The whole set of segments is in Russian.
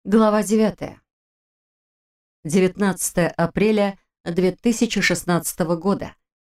Глава 9. 19 апреля 2016 года.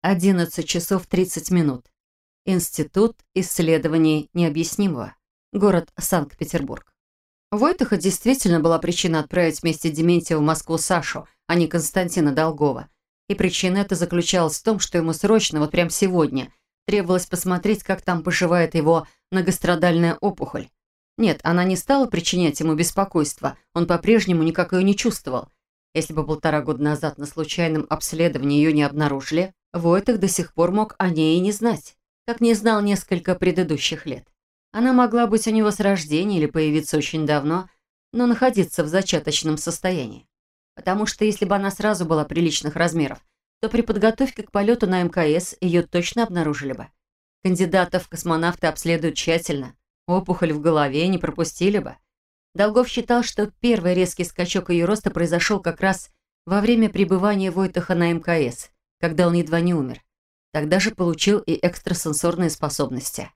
11 часов 30 минут. Институт исследований необъяснимого. Город Санкт-Петербург. У Войтаха действительно была причина отправить вместе Дементьева в Москву Сашу, а не Константина Долгова. И причина эта заключалась в том, что ему срочно, вот прямо сегодня, требовалось посмотреть, как там поживает его многострадальная опухоль. Нет, она не стала причинять ему беспокойство, он по-прежнему никак ее не чувствовал. Если бы 1,5 года назад на случайном обследовании ее не обнаружили, Войтах до сих пор мог о ней и не знать, как не знал несколько предыдущих лет. Она могла быть у него с рождения или появиться очень давно, но находиться в зачаточном состоянии. Потому что если бы она сразу была приличных размеров, то при подготовке к полету на МКС ее точно обнаружили бы. Кандидатов в космонавты обследуют тщательно. Опухоль в голове не пропустили бы. Долгов считал, что первый резкий скачок ее роста произошел как раз во время пребывания Войтаха на МКС, когда он едва не умер. Тогда же получил и экстрасенсорные способности.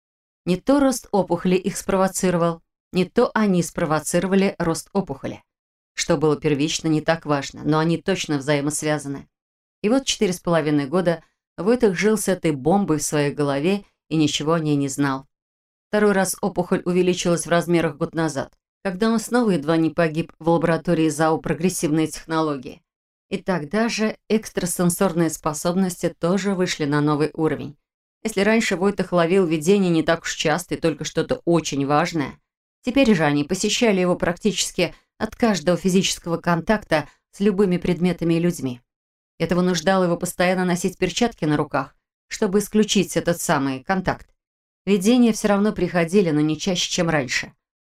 Не то рост опухоли их спровоцировал, не то они спровоцировали рост опухоли. Что было первично, не так важно, но они точно взаимосвязаны. И вот 4,5 года Войтах жил с этой бомбой в своей голове и ничего о ней не знал. Второй раз опухоль увеличилась в размерах год назад, когда он снова едва не погиб в лаборатории ЗАО «Прогрессивные технологии». И тогда же экстрасенсорные способности тоже вышли на новый уровень. Если раньше Войтах ловил видения не так уж часто и только что-то очень важное, теперь же они посещали его практически от каждого физического контакта с любыми предметами и людьми. Это вынуждало его постоянно носить перчатки на руках, чтобы исключить этот самый контакт. Видения все равно приходили, но не чаще, чем раньше.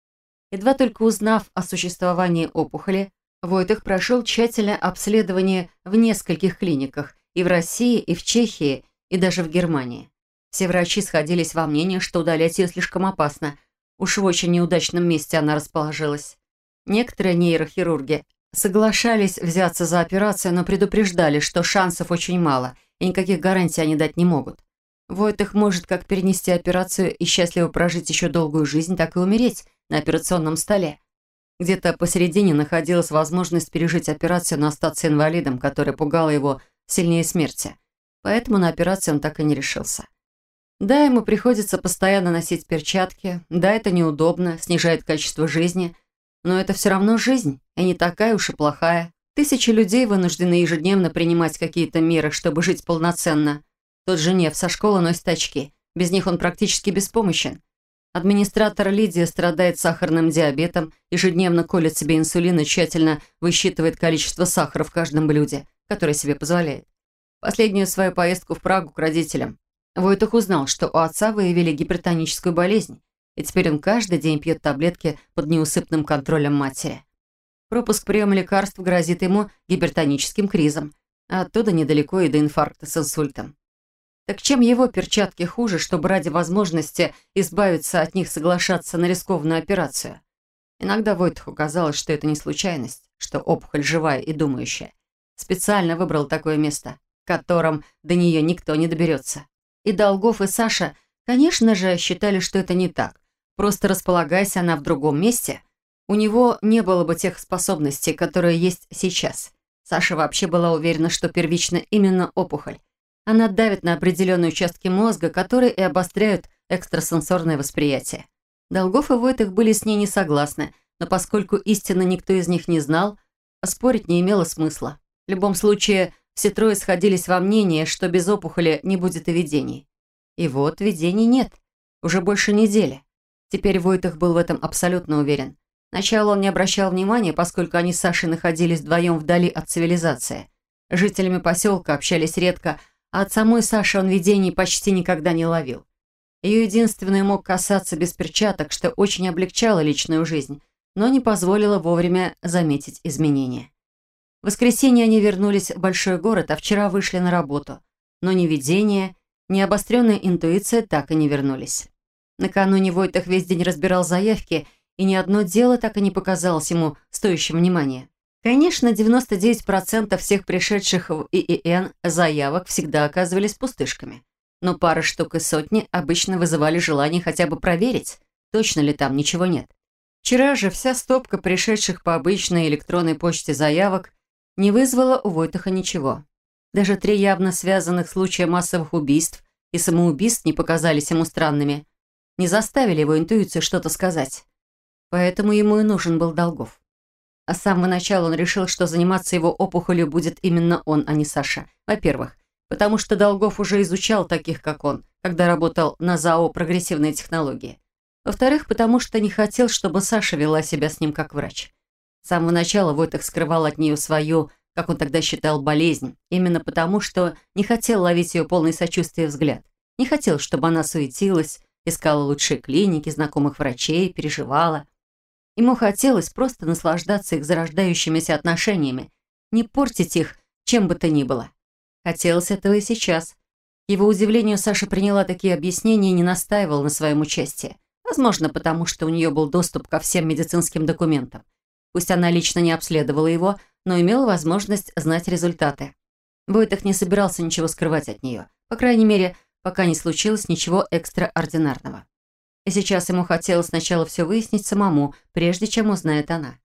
Едва только узнав о существовании опухоли, Войтах прошел тщательное обследование в нескольких клиниках и в России, и в Чехии, и даже в Германии. Все врачи сходились во мнении, что удалять ее слишком опасно. Уж в очень неудачном месте она расположилась. Некоторые нейрохирурги соглашались взяться за операцию, но предупреждали, что шансов очень мало, и никаких гарантий они дать не могут. Войтах может как перенести операцию и счастливо прожить еще долгую жизнь, так и умереть на операционном столе. Где-то посередине находилась возможность пережить операцию, но остаться инвалидом, которая пугала его сильнее смерти. Поэтому на операцию он так и не решился. Да, ему приходится постоянно носить перчатки, да, это неудобно, снижает качество жизни, но это все равно жизнь, и не такая уж и плохая. Тысячи людей вынуждены ежедневно принимать какие-то меры, чтобы жить полноценно. Тот же Нев со школы носит очки. Без них он практически беспомощен. Администратор Лидия страдает сахарным диабетом, ежедневно колет себе инсулин и тщательно высчитывает количество сахара в каждом блюде, которое себе позволяет. Последнюю свою поездку в Прагу к родителям Войтах узнал, что у отца выявили гипертоническую болезнь, и теперь он каждый день пьет таблетки под неусыпным контролем матери. Пропуск приема лекарств грозит ему гипертоническим кризом, а оттуда недалеко и до инфаркта с инсультом. Так чем его перчатки хуже, чтобы ради возможности избавиться от них соглашаться на рискованную операцию? Иногда Войтаху казалось, что это не случайность, что опухоль живая и думающая. Специально выбрал такое место, в котором до нее никто не доберется. И Долгов, и Саша, конечно же, считали, что это не так. Просто располагаясь она в другом месте, у него не было бы тех способностей, которые есть сейчас. Саша вообще была уверена, что первично именно опухоль. Она давит на определенные участки мозга, которые и обостряют экстрасенсорное восприятие. Долгов и Войтах были с ней не согласны, но поскольку истинно никто из них не знал, спорить не имело смысла. В любом случае, все трое сходились во мнении, что без опухоли не будет и видений. И вот видений нет. Уже больше недели. Теперь Войтах был в этом абсолютно уверен. Сначала он не обращал внимания, поскольку они с Сашей находились вдвоем вдали от цивилизации. С жителями поселка общались редко, а от самой Саши он видений почти никогда не ловил. Ее единственное мог касаться без перчаток, что очень облегчало личную жизнь, но не позволило вовремя заметить изменения. В воскресенье они вернулись в большой город, а вчера вышли на работу. Но ни видение, ни обостренная интуиция так и не вернулись. Накануне Войтах весь день разбирал заявки, и ни одно дело так и не показалось ему стоящим внимания. Конечно, 99% всех пришедших в ИИН заявок всегда оказывались пустышками. Но пара штук из сотни обычно вызывали желание хотя бы проверить, точно ли там ничего нет. Вчера же вся стопка пришедших по обычной электронной почте заявок не вызвала у Войтаха ничего. Даже 3 явно связанных случая массовых убийств и самоубийств не показались ему странными, не заставили его интуицию что-то сказать. Поэтому ему и нужен был Долгов. А с самого начала он решил, что заниматься его опухолью будет именно он, а не Саша. Во-первых, потому что Долгов уже изучал таких, как он, когда работал на ЗАО «Прогрессивные технологии». Во-вторых, потому что не хотел, чтобы Саша вела себя с ним как врач. С самого начала Войтах скрывал от нее свою, как он тогда считал, болезнь, именно потому, что не хотел ловить ее полный сочувствия взгляд. Не хотел, чтобы она суетилась, искала лучшие клиники, знакомых врачей, переживала. Ему хотелось просто наслаждаться их зарождающимися отношениями, не портить их чем бы то ни было. Хотелось этого и сейчас. К его удивлению, Саша приняла такие объяснения и не настаивала на своем участии. Возможно, потому что у нее был доступ ко всем медицинским документам. Пусть она лично не обследовала его, но имела возможность знать результаты. Войтах не собирался ничего скрывать от нее. По крайней мере, пока не случилось ничего экстраординарного. И сейчас ему хотелось сначала все выяснить самому, прежде чем узнает она.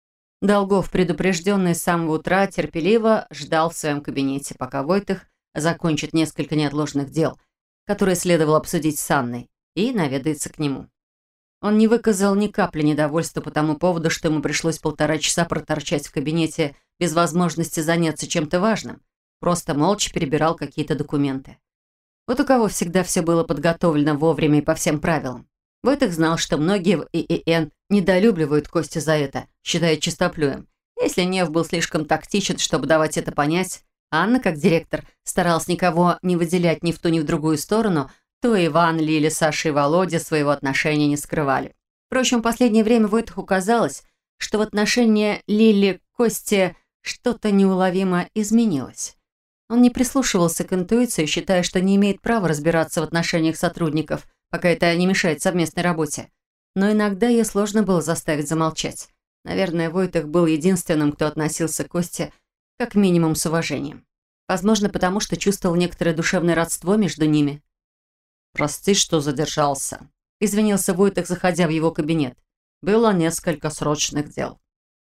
Долгов, предупрежденный с самого утра, терпеливо ждал в своем кабинете, пока Войтах закончит несколько неотложных дел, которые следовало обсудить с Анной, и наведается к нему. Он не выказал ни капли недовольства по тому поводу, что ему пришлось 1,5 часа проторчать в кабинете без возможности заняться чем-то важным, просто молча перебирал какие-то документы. Вот у кого всегда все было подготовлено вовремя и по всем правилам. Войтах знал, что многие в ИИН недолюбливают Костю за это, считая чистоплюем. Если Нев был слишком тактичен, чтобы давать это понять, Анна, как директор, старалась никого не выделять ни в ту, ни в другую сторону, то Иван, Лиля, Саша и Володя своего отношения не скрывали. Впрочем, в последнее время Войтаху казалось, что в отношении Лили к Косте что-то неуловимо изменилось. Он не прислушивался к интуиции, считая, что не имеет права разбираться в отношениях сотрудников, пока это не мешает совместной работе. Но иногда ее сложно было заставить замолчать. Наверное, Войтах был единственным, кто относился к Косте как минимум с уважением. Возможно, потому что чувствовал некоторое душевное родство между ними. «Прости, что задержался», — извинился Войтах, заходя в его кабинет. «Было несколько срочных дел».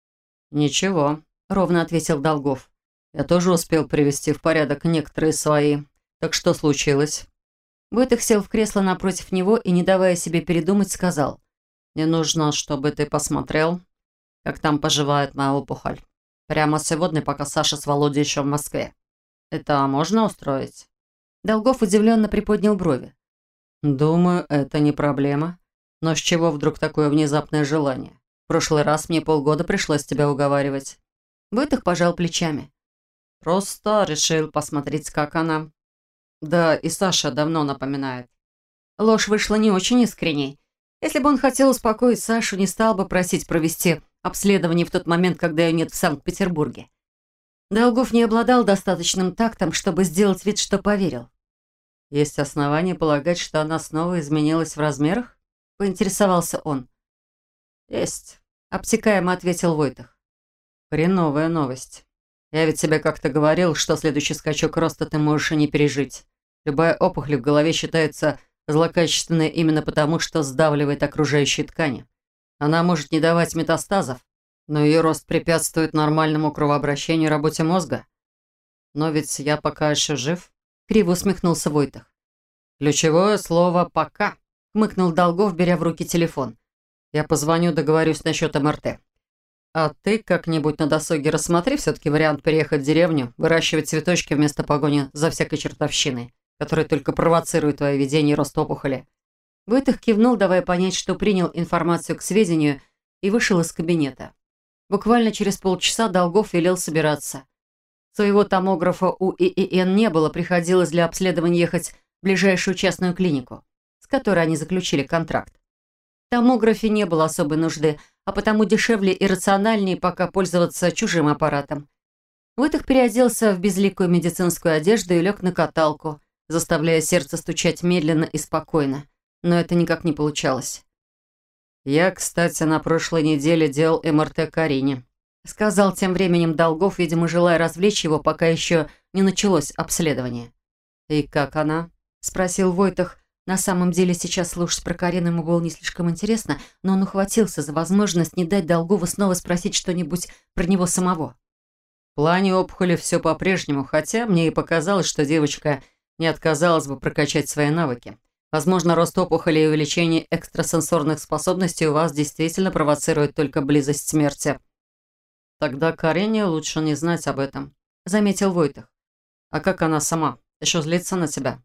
«Ничего», — ровно ответил Долгов. «Я тоже успел привести в порядок некоторые свои. Так что случилось?» Войтах сел в кресло напротив него и, не давая себе передумать, сказал: «Мне нужно, чтобы ты посмотрел, как там поживает моя опухоль. Прямо сегодня, пока Саша с Володей еще в Москве. Это можно устроить?» Долгов удивленно приподнял брови. «Думаю, это не проблема. Но с чего вдруг такое внезапное желание? В прошлый раз мне полгода пришлось тебя уговаривать». Войтах пожал плечами. «Просто решил посмотреть, как она. Да, и Саша давно напоминает». Ложь вышла не очень искренней. Если бы он хотел успокоить Сашу, не стал бы просить провести обследование в тот момент, когда ее нет в Санкт-Петербурге. Долгов не обладал достаточным тактом, чтобы сделать вид, что поверил. «Есть основания полагать, что она снова изменилась в размерах?» — поинтересовался он. «Есть», — обтекаемо ответил Войтах. «Хреновая новость. Я ведь тебе как-то говорил, что следующий скачок роста ты можешь и не пережить. Любая опухоль в голове считается злокачественной именно потому, что сдавливает окружающие ткани. Она может не давать метастазов, но ее рост препятствует нормальному кровообращению и работе мозга. Но ведь я пока еще жив». Криво усмехнулся Войтах. «Ключевое слово «пока», — хмыкнул Долгов, беря в руки телефон. «Я позвоню, договорюсь насчет МРТ. А ты как-нибудь на досуге рассмотри все-таки вариант переехать в деревню, выращивать цветочки вместо погони за всякой чертовщиной, которая только провоцирует твое видение и рост опухоли». Войтах кивнул, давая понять, что принял информацию к сведению, и вышел из кабинета. Буквально через полчаса Долгов велел собираться. Своего томографа у ИИН не было, приходилось для обследования ехать в ближайшую частную клинику, с которой они заключили контракт. В томографе не было особой нужды, а потому дешевле и рациональнее пока пользоваться чужим аппаратом. Войтах переоделся в безликую медицинскую одежду и лег на каталку, заставляя сердце стучать медленно и спокойно. Но это никак не получалось. «Я, кстати, на прошлой неделе делал МРТ Карине», — сказал тем временем Долгов, видимо, желая развлечь его, пока еще не началось обследование. «И как она?» — спросил Войтах, На самом деле сейчас слушать про Карину ему было не слишком интересно, но он ухватился за возможность не дать Долгову снова спросить что-нибудь про него самого. В плане опухоли все по-прежнему, хотя мне и показалось, что девочка не отказалась бы прокачать свои навыки. Возможно, рост опухоли и увеличение экстрасенсорных способностей у вас действительно провоцирует только близость смерти. Тогда Карине лучше не знать об этом, заметил Войтых. А как она сама? Еще злится на тебя?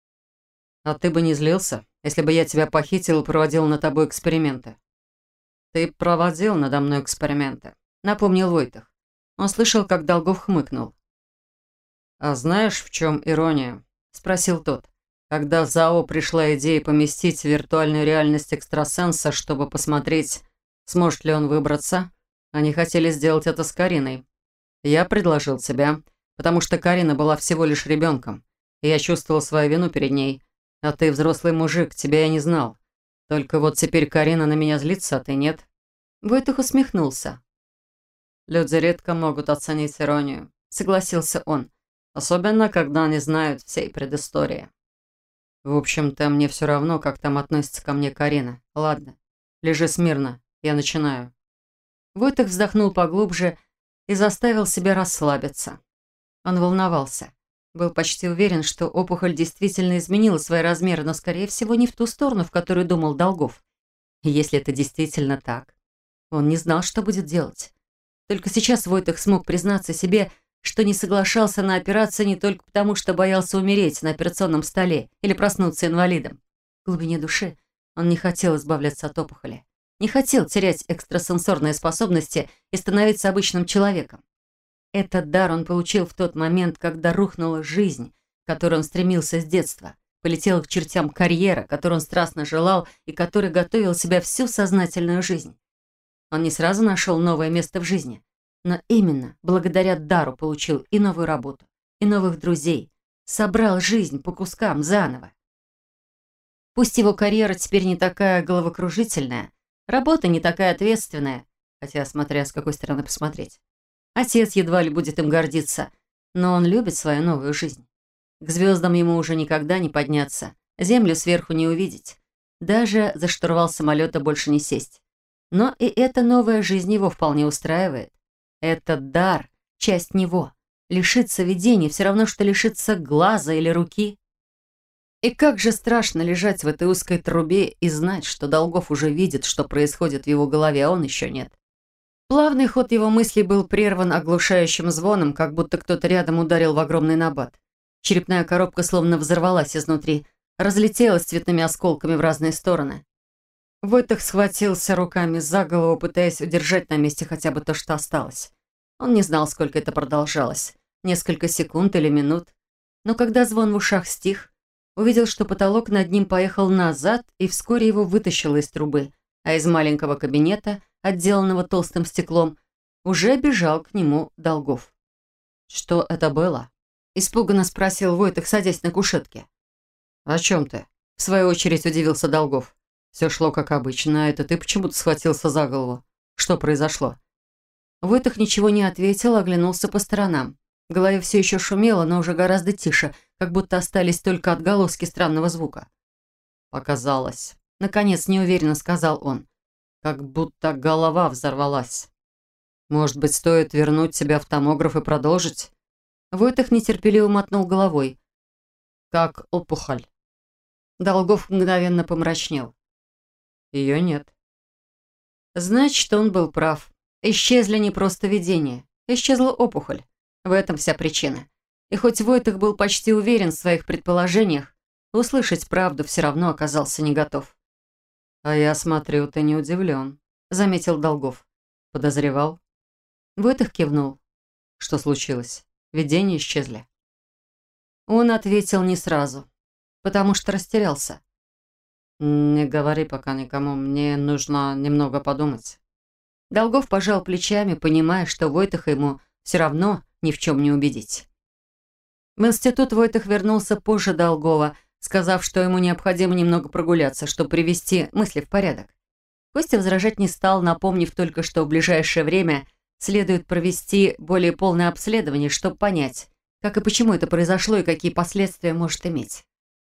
А ты бы не злился, если бы я тебя похитил и проводил над тобой эксперименты. Ты проводил надо мной эксперименты, напомнил Войтых. Он слышал, как Долгов хмыкнул. «А знаешь, в чем ирония?» – спросил тот. «Когда в ЗАО пришла идея поместить в виртуальную реальность экстрасенса, чтобы посмотреть, сможет ли он выбраться, они хотели сделать это с Кариной. Я предложил тебя, потому что Карина была всего лишь ребенком, и я чувствовал свою вину перед ней. А ты взрослый мужик, тебя я не знал. Только вот теперь Карина на меня злится, а ты нет». Войтых усмехнулся. «Люди редко могут оценить иронию», — согласился он. «Особенно, когда они знают всей предыстории». «В общем-то, мне все равно, как там относится ко мне Карина. Ладно, лежи смирно, я начинаю». Войтых вздохнул поглубже и заставил себя расслабиться. Он волновался. Был почти уверен, что опухоль действительно изменила свои размеры, но, скорее всего, не в ту сторону, в которую думал Долгов. И если это действительно так, он не знал, что будет делать. Только сейчас Войтых смог признаться себе, что не соглашался на операцию не только потому, что боялся умереть на операционном столе или проснуться инвалидом. В глубине души он не хотел избавляться от опухоли, не хотел терять экстрасенсорные способности и становиться обычным человеком. Этот дар он получил в тот момент, когда рухнула жизнь, к которой он стремился с детства, полетела к чертям карьера, которую он страстно желал и который готовил себя всю сознательную жизнь. Он не сразу нашел новое место в жизни, но именно благодаря дару получил и новую работу, и новых друзей, собрал жизнь по кускам заново. Пусть его карьера теперь не такая головокружительная, работа не такая ответственная, хотя смотря с какой стороны посмотреть. Отец едва ли будет им гордиться, но он любит свою новую жизнь. К звездам ему уже никогда не подняться, землю сверху не увидеть, даже за штурвал самолета больше не сесть. Но и эта новая жизнь его вполне устраивает. Этот дар – часть него. Лишиться видения все равно, что лишиться глаза или руки. И как же страшно лежать в этой узкой трубе и знать, что Долгов уже видит, что происходит в его голове, а он еще нет. Плавный ход его мыслей был прерван оглушающим звоном, как будто кто-то рядом ударил в огромный набат. Черепная коробка словно взорвалась изнутри, разлетелась цветными осколками в разные стороны. Войтых схватился руками за голову, пытаясь удержать на месте хотя бы то, что осталось. Он не знал, сколько это продолжалось. Несколько секунд или минут. Но когда звон в ушах стих, увидел, что потолок над ним поехал назад, и вскоре его вытащило из трубы, а из маленького кабинета, отделанного толстым стеклом, уже бежал к нему Долгов. «Что это было?» – испуганно спросил Войтых, садясь на кушетке. «О чем ты?» – в свою очередь удивился Долгов. «Все шло как обычно, а это ты почему-то схватился за голову. Что произошло?» Войтых ничего не ответил, оглянулся по сторонам. В голове все еще шумело, но уже гораздо тише, как будто остались только отголоски странного звука. «Показалось», — наконец неуверенно сказал он. «Как будто голова взорвалась. Может быть, стоит вернуть тебя в томограф и продолжить?» Войтых нетерпеливо мотнул головой. «Как опухоль». Долгов мгновенно помрачнел. Ее нет. Значит, он был прав. Исчезли не просто видения. Исчезла опухоль. В этом вся причина. И хоть Войтых был почти уверен в своих предположениях, услышать правду все равно оказался не готов. «А я смотрю, ты не удивлен», — заметил Долгов. «Подозревал?» Войтых кивнул. «Что случилось? Видения исчезли?» Он ответил не сразу, потому что растерялся. «Не говори пока никому, мне нужно немного подумать». Долгов пожал плечами, понимая, что Войтыха ему все равно ни в чем не убедить. В институт Войтых вернулся позже Долгова, сказав, что ему необходимо немного прогуляться, чтобы привести мысли в порядок. Костя возражать не стал, напомнив только, что в ближайшее время следует провести более полное обследование, чтобы понять, как и почему это произошло и какие последствия может иметь.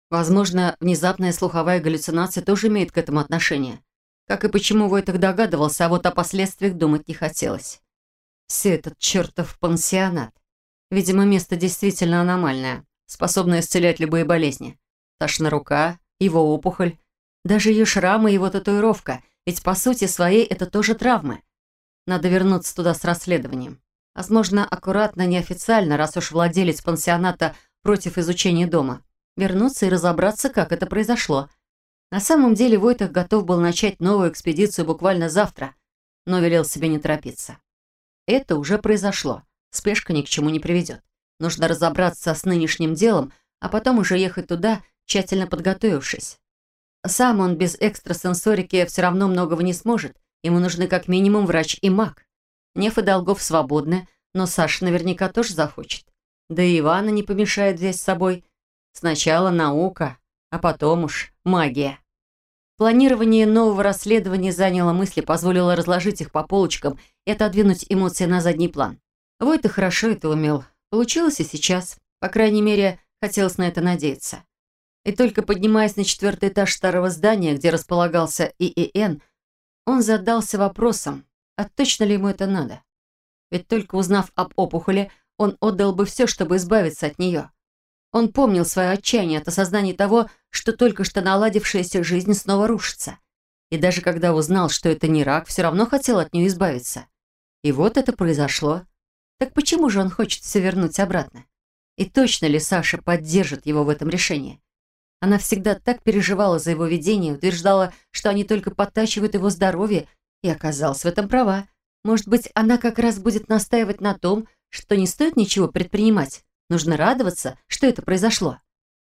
Возможно, внезапная слуховая галлюцинация тоже имеет к этому отношение. Как и почему Войтых догадывался, а вот о последствиях думать не хотелось. Все этот чертов пансионат. Видимо, место действительно аномальное, способное исцелять любые болезни. Сашина рука, его опухоль, даже ее шрамы и его татуировка. Ведь по сути своей это тоже травмы. Надо вернуться туда с расследованием. Возможно, аккуратно, неофициально, раз уж владелец пансионата против изучения дома. Вернуться и разобраться, как это произошло. На самом деле Войтых готов был начать новую экспедицию буквально завтра, но велел себе не торопиться. Это уже произошло. Спешка ни к чему не приведет. Нужно разобраться с нынешним делом, а потом уже ехать туда, тщательно подготовившись. Сам он без экстрасенсорики все равно многого не сможет. Ему нужны как минимум врач и маг. Неф и Долгов свободны, но Саша наверняка тоже захочет. Да и Ивана не помешает взять с собой. Сначала наука, а потом уж магия. Планирование нового расследования заняло мысли, позволило разложить их по полочкам и отодвинуть эмоции на задний план. Войтых хорошо это умел. Получилось и сейчас. По крайней мере, хотелось на это надеяться. И только поднимаясь на 4-й этаж старого здания, где располагался ИИН, он задался вопросом, а точно ли ему это надо? Ведь только узнав об опухоли, он отдал бы все, чтобы избавиться от нее. Он помнил свое отчаяние от осознания того, что только что наладившаяся жизнь снова рушится. И даже когда узнал, что это не рак, все равно хотел от нее избавиться. И вот это произошло. Так почему же он хочет все вернуть обратно? И точно ли Саша поддержит его в этом решении? Она всегда так переживала за его видение, утверждала, что они только подтачивают его здоровье, и оказалась в этом права. Может быть, она как раз будет настаивать на том, что не стоит ничего предпринимать. Нужно радоваться, что это произошло.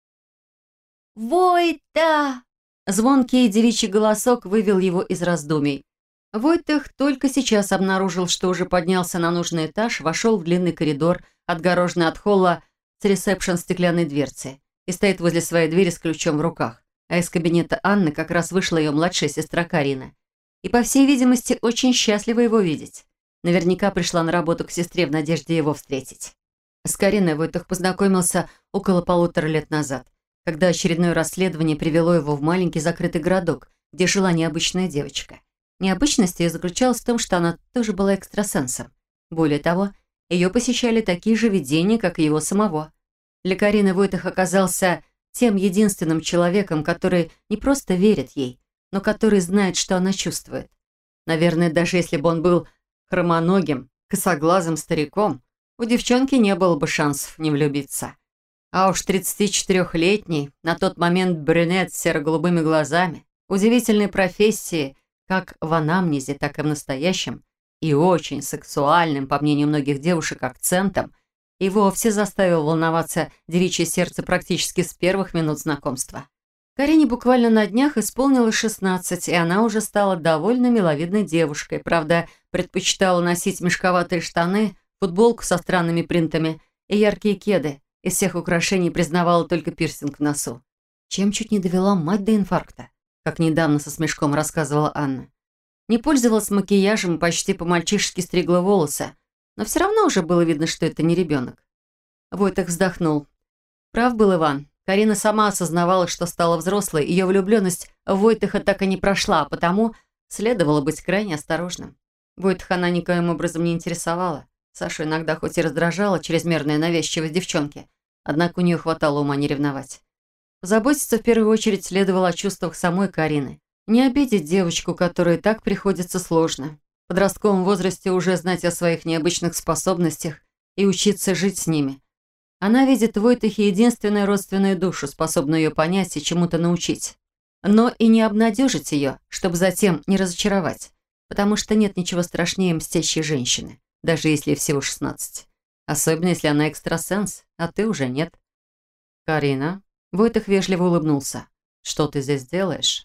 «Войта!» Звонкий девичий голосок вывел его из раздумий. Войтых только сейчас обнаружил, что уже поднялся на нужный этаж, вошел в длинный коридор, отгороженный от холла с ресепшн стеклянной дверцей, и стоит возле своей двери с ключом в руках. А из кабинета Анны как раз вышла ее младшая сестра Карина. И, по всей видимости, очень счастлива его видеть. Наверняка пришла на работу к сестре в надежде его встретить. С Кариной Войтых познакомился около 1,5 лет назад, когда очередное расследование привело его в маленький закрытый городок, где жила необычная девочка. Необычность ее заключалась в том, что она тоже была экстрасенсом. Более того, ее посещали такие же видения, как и его самого. Для Карины Войтых оказался тем единственным человеком, который не просто верит ей, но который знает, что она чувствует. Наверное, даже если бы он был хромоногим, косоглазым стариком, у девчонки не было бы шансов не влюбиться. А уж 34-летний, на тот момент брюнет с серо-голубыми глазами, удивительной профессии, как в анамнезе, так и в настоящем, и очень сексуальным, по мнению многих девушек, акцентом, и вовсе заставил волноваться девичье сердце практически с первых минут знакомства. Карине буквально на днях исполнилось 16, и она уже стала довольно миловидной девушкой. Правда, предпочитала носить мешковатые штаны, футболку со странными принтами и яркие кеды. Из всех украшений признавала только пирсинг в носу. Чем чуть не довела мать до инфаркта, как недавно со смешком рассказывала Анна. Не пользовалась макияжем, почти по-мальчишески стригла волосы, но все равно уже было видно, что это не ребенок. Войтых вздохнул. Прав был Иван. Карина сама осознавала, что стала взрослой, ее влюбленность в Войтыха так и не прошла, а потому следовало быть крайне осторожным. Войтыха она никоим образом не интересовала. Сашу иногда хоть и раздражала чрезмерная навязчивость девчонки, однако у нее хватало ума не ревновать. Позаботиться в первую очередь следовало о чувствах самой Карины. Не обидеть девочку, которой так приходится сложно. В подростковом возрасте уже знать о своих необычных способностях и учиться жить с ними. Она видит в Войтыхе единственную родственную душу, способную ее понять и чему-то научить. Но и не обнадежить ее, чтобы затем не разочаровать, потому что нет ничего страшнее мстящей женщины, даже если ей всего 16. Особенно, если она экстрасенс, а ты уже нет. «Карина?» Войтых вежливо улыбнулся. «Что ты здесь делаешь?»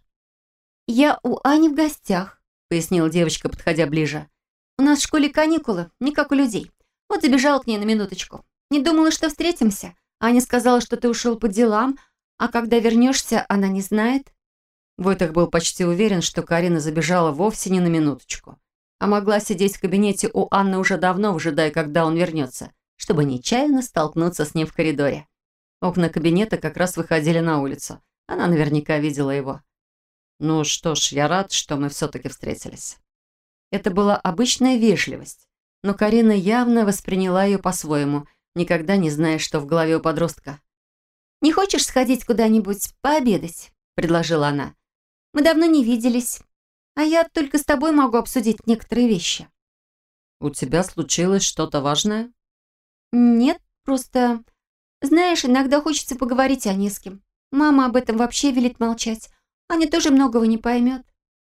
«Я у Ани в гостях», — пояснила девочка, подходя ближе. «У нас в школе каникулы, не как у людей. Вот забежала к ней на минуточку. Не думала, что встретимся. Аня сказала, что ты ушел по делам, а когда вернешься, она не знает». Войтых был почти уверен, что Карина забежала вовсе не на минуточку, а могла сидеть в кабинете у Анны уже давно, ожидая, когда он вернется, чтобы нечаянно столкнуться с ним в коридоре. Окна кабинета как раз выходили на улицу. Она наверняка видела его. «Ну что ж, я рад, что мы все-таки встретились». Это была обычная вежливость, но Карина явно восприняла ее по-своему, никогда не зная, что в голове у подростка. «Не хочешь сходить куда-нибудь пообедать?» – предложила она. «Мы давно не виделись, а я только с тобой могу обсудить некоторые вещи». «У тебя случилось что-то важное?» «Нет, просто... Знаешь, иногда хочется поговорить не с кем. Мама об этом вообще велит молчать. Аня тоже многого не поймет».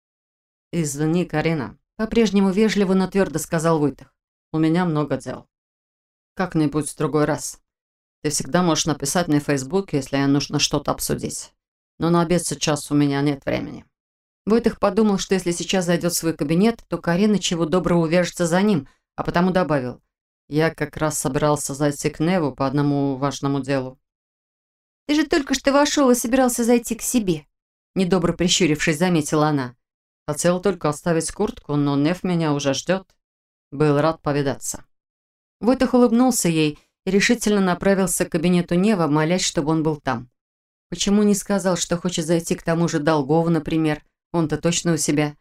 «Извини, Карина», — по-прежнему вежливо, но твердо сказал Войтых. «У меня много дел. Как-нибудь в другой раз. Ты всегда можешь написать мне в Фейсбуке, если нужно что-то обсудить. Но на обед сейчас у меня нет времени». Войтых подумал, что если сейчас зайдет в свой кабинет, то Карина чего доброго увяжется за ним, а потому добавил. «Я как раз собирался зайти к Неву по одному важному делу». «Ты же только что вошел и собирался зайти к себе», — недобро прищурившись, заметила она. Хотел только оставить куртку, но Нев меня уже ждет. Был рад повидаться. Войтых улыбнулся ей и решительно направился к кабинету Нева, молясь, чтобы он был там. Почему не сказал, что хочет зайти к тому же Долгову, например? Он-то точно у себя.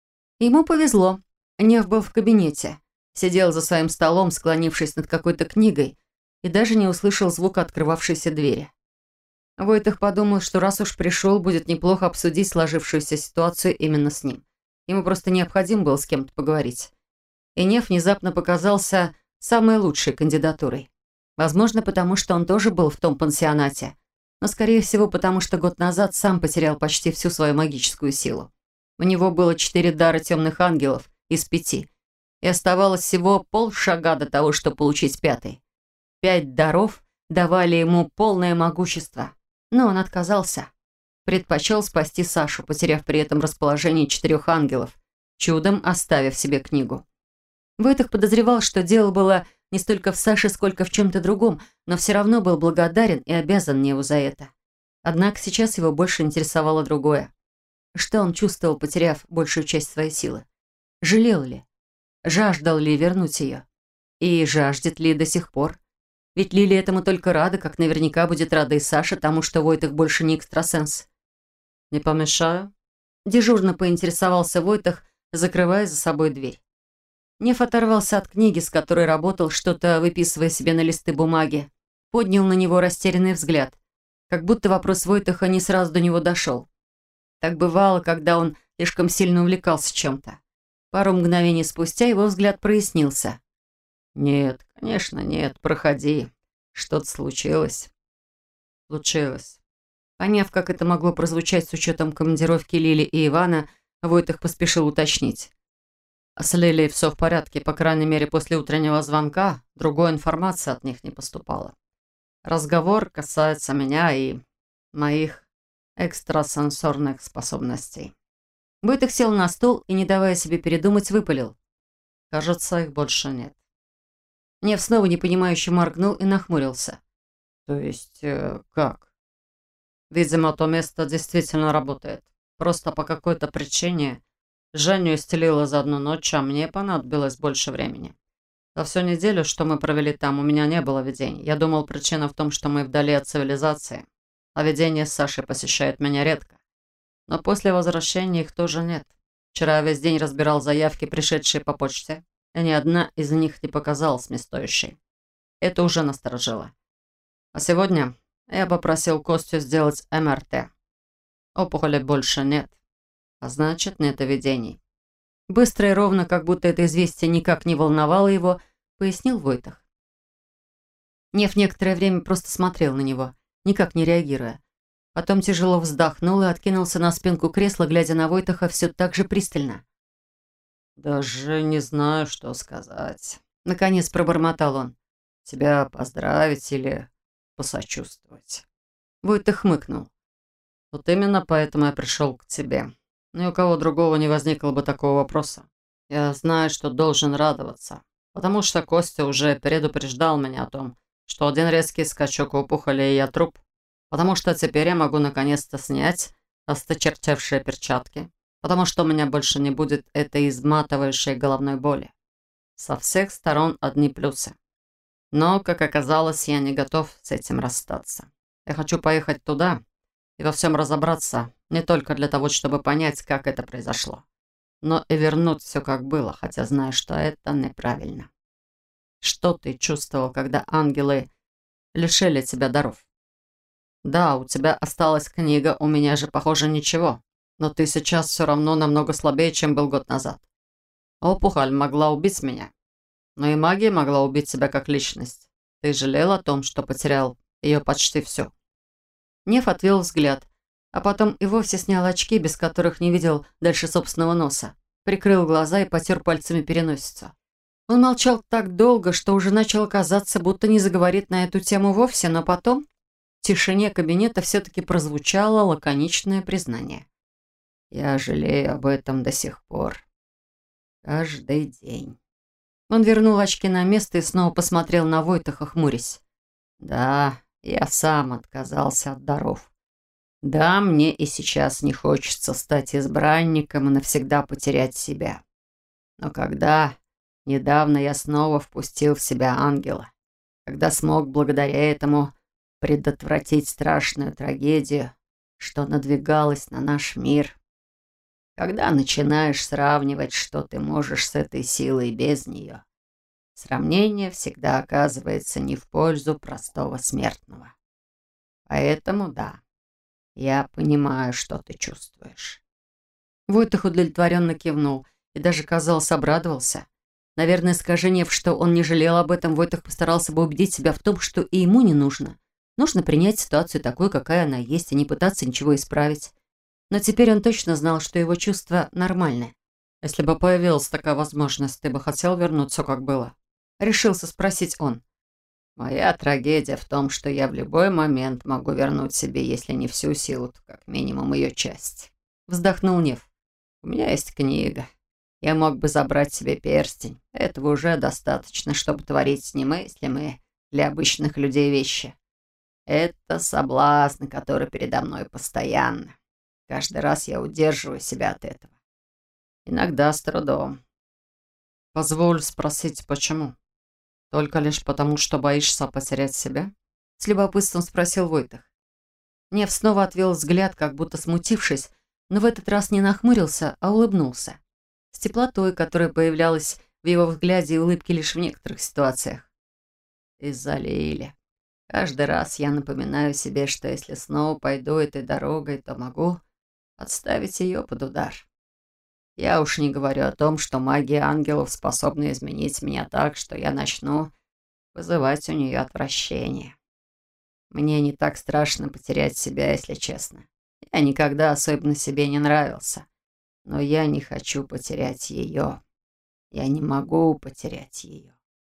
Ему повезло. Нев был в кабинете. Сидел за своим столом, склонившись над какой-то книгой, и даже не услышал звука открывавшейся двери. Войтых подумал, что раз уж пришел, будет неплохо обсудить сложившуюся ситуацию именно с ним. Ему просто необходимо было с кем-то поговорить. И Нев внезапно показался самой лучшей кандидатурой. Возможно, потому что он тоже был в том пансионате, но, скорее всего, потому что год назад сам потерял почти всю свою магическую силу. У него было 4 дара темных ангелов из 5, и оставалось всего полшага до того, чтобы получить 5-й. 5 даров давали ему полное могущество, но он отказался. Предпочел спасти Сашу, потеряв при этом расположение 4 ангелов, чудом оставив себе книгу. Войтых подозревал, что дело было не столько в Саше, сколько в чем-то другом, но все равно был благодарен и обязан Неву за это. Однако сейчас его больше интересовало другое. Что он чувствовал, потеряв большую часть своей силы? Жалел ли? Жаждал ли вернуть ее? И жаждет ли до сих пор? Ведь Лилия этому только рада, как наверняка будет рада и Саша тому, что Войтых больше не экстрасенс. «Не помешаю?» Дежурно поинтересовался Войтых, закрывая за собой дверь. Нев оторвался от книги, с которой работал, что-то выписывая себе на листы бумаги. Поднял на него растерянный взгляд, как будто вопрос Войтыха не сразу до него дошел. Так бывало, когда он слишком сильно увлекался чем-то. Пару мгновений спустя его взгляд прояснился. «Нет, конечно, нет, проходи. Что-то случилось?» «Случилось». Поняв, как это могло прозвучать с учетом командировки Лили и Ивана, Войтых поспешил уточнить. С Лилией все в порядке, по крайней мере, после утреннего звонка другой информации от них не поступало. Разговор касается меня и моих экстрасенсорных способностей. Войтых сел на стул и, не давая себе передумать, выпалил. Кажется, их больше нет. Нев снова непонимающе моргнул и нахмурился. То есть, как? Видимо, то место действительно работает. Просто по какой-то причине Женю исцелила за одну ночь, а мне понадобилось больше времени. За всю неделю, что мы провели там, у меня не было видений. Я думал, причина в том, что мы вдали от цивилизации, а видения с Сашей посещают меня редко. Но после возвращения их тоже нет. Вчера я весь день разбирал заявки, пришедшие по почте, и ни одна из них не показалась мне стоящей. Это уже насторожило. А сегодня я попросил Костю сделать МРТ. Опухоли больше нет. А значит, нет и видений. Быстро и ровно, как будто это известие никак не волновало его, пояснил Войтых. Нев некоторое время просто смотрел на него, никак не реагируя. Потом тяжело вздохнул и откинулся на спинку кресла, глядя на Войтыха все так же пристально. «Даже не знаю, что сказать», — наконец пробормотал он. «Тебя поздравить или посочувствовать?» Войтых хмыкнул. «Вот именно поэтому я пришел к тебе. Ни у кого другого не возникло бы такого вопроса. Я знаю, что должен радоваться, потому что Костя уже предупреждал меня о том, что один резкий скачок опухоли, и я труп. Потому что теперь я могу наконец-то снять осточертевшие перчатки, потому что у меня больше не будет этой изматывающей головной боли. Со всех сторон одни плюсы. Но, как оказалось, я не готов с этим расстаться. Я хочу поехать туда и во всем разобраться, не только для того, чтобы понять, как это произошло, но и вернуть все как было, хотя знаю, что это неправильно. Что ты чувствовал, когда ангелы лишили тебя даров? Да, у тебя осталась книга, у меня же, похоже, ничего. Но ты сейчас все равно намного слабее, чем был год назад. Опухоль могла убить меня, но и магия могла убить тебя как личность. Ты жалел о том, что потерял ее почти все. Нев отвел взгляд, а потом и вовсе снял очки, без которых не видел дальше собственного носа. Прикрыл глаза и потер пальцами переносицу. Он молчал так долго, что уже начало казаться, будто не заговорит на эту тему вовсе, но потом в тишине кабинета все-таки прозвучало лаконичное признание. «Я жалею об этом до сих пор. Каждый день». Он вернул очки на место и снова посмотрел на Войтаха, хмурясь. «Да, я сам отказался от даров. Да, мне и сейчас не хочется стать избранником и навсегда потерять себя. Но когда недавно я снова впустил в себя ангела, когда смог благодаря этому предотвратить страшную трагедию, что надвигалась на наш мир, когда начинаешь сравнивать, что ты можешь с этой силой без нее, сравнение всегда оказывается не в пользу простого смертного. Поэтому да, я понимаю, что ты чувствуешь». Войтах удовлетворенно кивнул и даже, казалось, обрадовался. Наверное, скажи Нев, что он не жалел об этом, Войтах постарался бы убедить себя в том, что и ему не нужно. Нужно принять ситуацию такой, какая она есть, и не пытаться ничего исправить. Но теперь он точно знал, что его чувства нормальны. «Если бы появилась такая возможность, ты бы хотел вернуть все, как было?» Решился спросить он. «Моя трагедия в том, что я в любой момент могу вернуть себе, если не всю силу, то как минимум ее часть». Вздохнул Нев. «У меня есть книга. Я мог бы забрать себе перстень. Этого уже достаточно, чтобы творить немыслимые для обычных людей вещи. Это соблазн, который передо мной постоянно. Каждый раз я удерживаю себя от этого. Иногда с трудом». «Позволь спросить, почему? Только лишь потому, что боишься потерять себя?» С любопытством спросил Войтах. Нев снова отвел взгляд, как будто смутившись, но в этот раз не нахмурился, а улыбнулся. С теплотой, которая появлялась в его взгляде и улыбке лишь в некоторых ситуациях. «Из-за Лили. Каждый раз я напоминаю себе, что если снова пойду этой дорогой, то могу отставить ее под удар. Я уж не говорю о том, что магия ангелов способна изменить меня так, что я начну вызывать у нее отвращение. Мне не так страшно потерять себя, если честно. Я никогда особенно себе не нравился. Но я не хочу потерять ее. Я не могу потерять ее».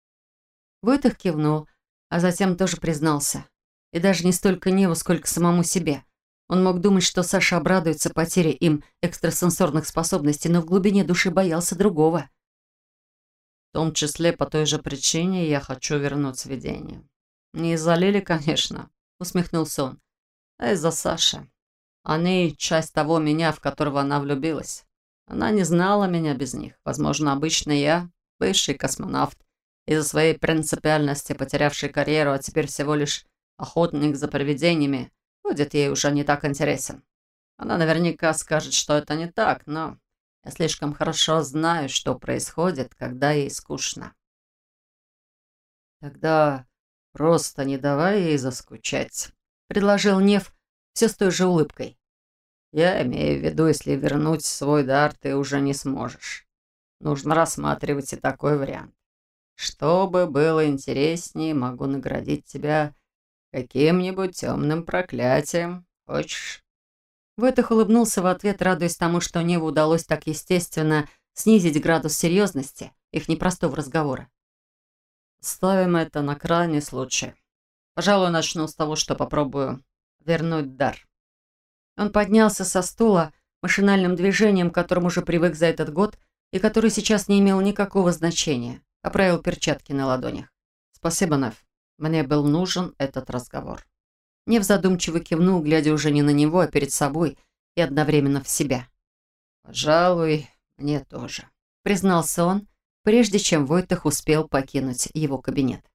Войтах кивнул, а затем тоже признался. И даже не столько Неву, сколько самому себе. Он мог думать, что Саша обрадуется потере им экстрасенсорных способностей, но в глубине души боялся другого. «В том числе по той же причине я хочу вернуть видение. Не из-за Лили, конечно», — усмехнулся он, — «а из-за Саши. Они — часть того меня, в которого она влюбилась. Она не знала меня без них. Возможно, обычно я, бывший космонавт, из-за своей принципиальности потерявший карьеру, а теперь всего лишь охотник за привидениями, будет ей уже не так интересен. Она наверняка скажет, что это не так, но я слишком хорошо знаю, что происходит, когда ей скучно». «Тогда просто не давай ей заскучать», — предложил Нев все с той же улыбкой. «Я имею в виду, если вернуть свой дар ты уже не сможешь. Нужно рассматривать и такой вариант. Чтобы было интереснее, могу наградить тебя каким-нибудь темным проклятием. Хочешь?» Войтах улыбнулся в ответ, радуясь тому, что Неву удалось так естественно снизить градус серьезности их непростого разговора. «Ставим это на крайний случай. Пожалуй, начну с того, что попробую вернуть дар». Он поднялся со стула машинальным движением, к которому уже привык за этот год и который сейчас не имел никакого значения. Оправил перчатки на ладонях. «Спасибо, Нев. Мне был нужен этот разговор». Нев задумчиво кивнул, глядя уже не на него, а перед собой и одновременно в себя. «Пожалуй, мне тоже», — признался он, прежде чем Войтах успел покинуть его кабинет.